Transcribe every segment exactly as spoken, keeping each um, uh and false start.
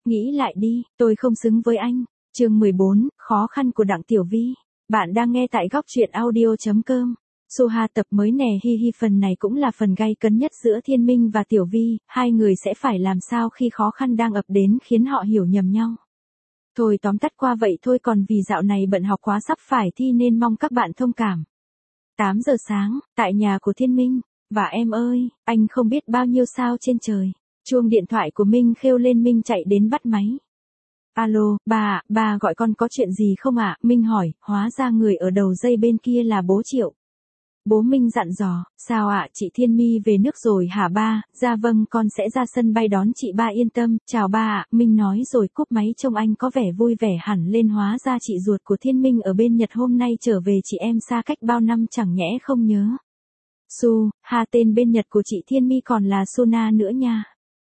nghĩ lại đi, tôi không xứng với anh. Chương mười bốn, khó khăn của Đặng Tiểu Vi. Bạn đang nghe tại góc truyện audio chấm com. Soha tập mới nè, hi hi, phần này cũng là phần gay cấn nhất giữa Thiên Minh và Tiểu Vi, hai người sẽ phải làm sao khi khó khăn đang ập đến khiến họ hiểu nhầm nhau. Thôi tóm tắt qua vậy thôi, còn vì dạo này bận học quá sắp phải thi nên mong các bạn thông cảm. tám giờ sáng, tại nhà của Thiên Minh, và em ơi, anh không biết bao nhiêu sao trên trời. Chuông điện thoại của Minh kêu lên, Minh chạy đến bắt máy. Alo, bà ạ, bà gọi con có chuyện gì không ạ? Minh hỏi, hóa ra người ở đầu dây bên kia là bố Triệu. Bố Minh dặn dò, sao ạ, chị Thiên My về nước rồi hả ba? Dạ vâng, con sẽ ra sân bay đón chị, ba yên tâm, chào ba ạ. Minh nói rồi cúp máy. Trông anh có vẻ vui vẻ hẳn lên, hóa ra chị ruột của Thiên Minh ở bên Nhật hôm nay trở về, chị em xa cách bao năm chẳng nhẽ không nhớ. Su, ha, tên bên Nhật của chị Thiên My còn là Suna nữa nha.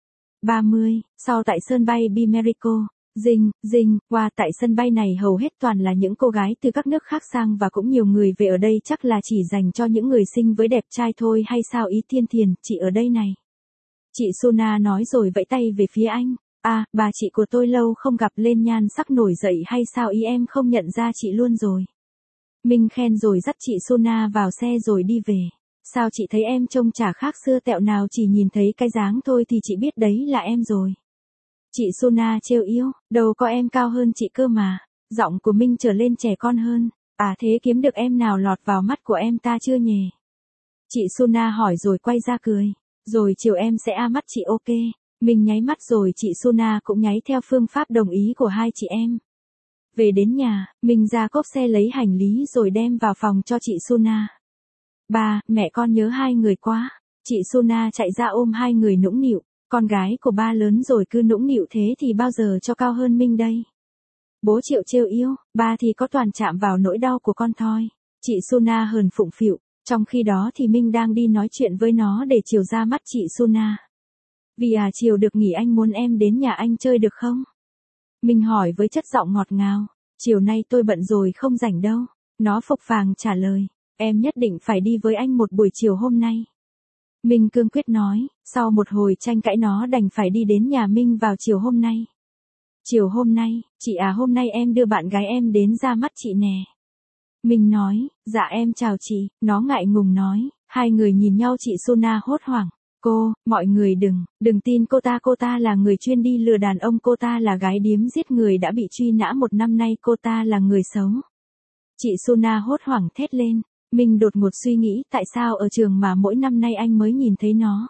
ba mươi, sau tại sân bay Bimerico. Dinh, dinh, qua tại sân bay này hầu hết toàn là những cô gái từ các nước khác sang và cũng nhiều người về ở đây, chắc là chỉ dành cho những người xinh với đẹp trai thôi hay sao ý Thiên Thiền, chị ở đây này. Chị Suna nói rồi vẫy tay về phía anh. À, bà chị của tôi lâu không gặp, lên nhan sắc nổi dậy hay sao ý, em không nhận ra chị luôn rồi. Minh khen rồi dắt chị Suna vào xe rồi đi về. Sao chị thấy em trông chả khác xưa tẹo nào, chỉ nhìn thấy cái dáng thôi thì chị biết đấy là em rồi. Chị Suna trêu yêu, đầu có em cao hơn chị cơ mà. Giọng của Minh trở lên trẻ con hơn. À thế kiếm được em nào lọt vào mắt của em ta chưa nhỉ? Chị Suna hỏi rồi quay ra cười. Rồi chiều em sẽ a mắt chị, ok. Minh nháy mắt rồi chị Suna cũng nháy theo phương pháp đồng ý của hai chị em. Về đến nhà, Minh ra cốp xe lấy hành lý rồi đem vào phòng cho chị Suna. Ba, mẹ con nhớ hai người quá. Chị Suna chạy ra ôm hai người nũng nịu. Con gái của ba lớn rồi cứ nũng nịu thế thì bao giờ cho cao hơn Minh đây. Bố Triệu trêu yêu, ba thì có toàn chạm vào nỗi đau của con thôi. Chị Suna hờn phụng phịu, trong khi đó thì Minh đang đi nói chuyện với nó để chiều ra mắt chị Suna. Vì à chiều được nghỉ, anh muốn em đến nhà anh chơi được không? Minh hỏi với chất giọng ngọt ngào. Chiều nay tôi bận rồi không rảnh đâu. Nó phộc phàng trả lời, em nhất định phải đi với anh một buổi chiều hôm nay. Minh cương quyết nói, sau một hồi tranh cãi nó đành phải đi đến nhà Minh vào chiều hôm nay. Chiều hôm nay, chị à hôm nay em đưa bạn gái em đến ra mắt chị nè. Minh nói, dạ em chào chị, nó ngại ngùng nói. Hai người nhìn nhau, chị Suna hốt hoảng. Cô, mọi người đừng, đừng tin cô ta, cô ta là người chuyên đi lừa đàn ông, cô ta là gái điếm giết người đã bị truy nã một năm nay, cô ta là người xấu. Chị Suna hốt hoảng thét lên. Minh đột ngột suy nghĩ, tại sao ở trường mà mỗi năm nay anh mới nhìn thấy nó?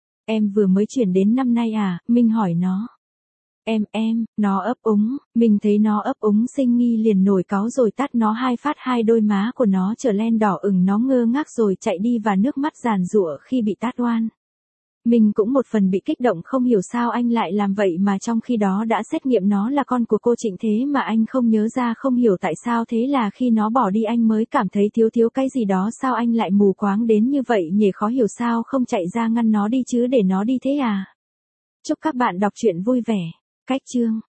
Em vừa mới chuyển đến năm nay à? Minh hỏi nó. Em, em, nó ấp úng. Mình thấy nó ấp úng sinh nghi liền nổi cáu rồi tát nó hai phát, hai đôi má của nó trở lên đỏ ửng, nó ngơ ngác rồi chạy đi và nước mắt giàn giụa khi bị tát oan. Mình cũng một phần bị kích động, không hiểu sao anh lại làm vậy mà trong khi đó đã xét nghiệm nó là con của cô Trịnh, thế mà anh không nhớ ra, không hiểu tại sao, thế là khi nó bỏ đi anh mới cảm thấy thiếu thiếu cái gì đó, sao anh lại mù quáng đến như vậy nhỉ, khó hiểu sao không chạy ra ngăn nó đi chứ, để nó đi thế à. Chúc các bạn đọc truyện vui vẻ. Cách chương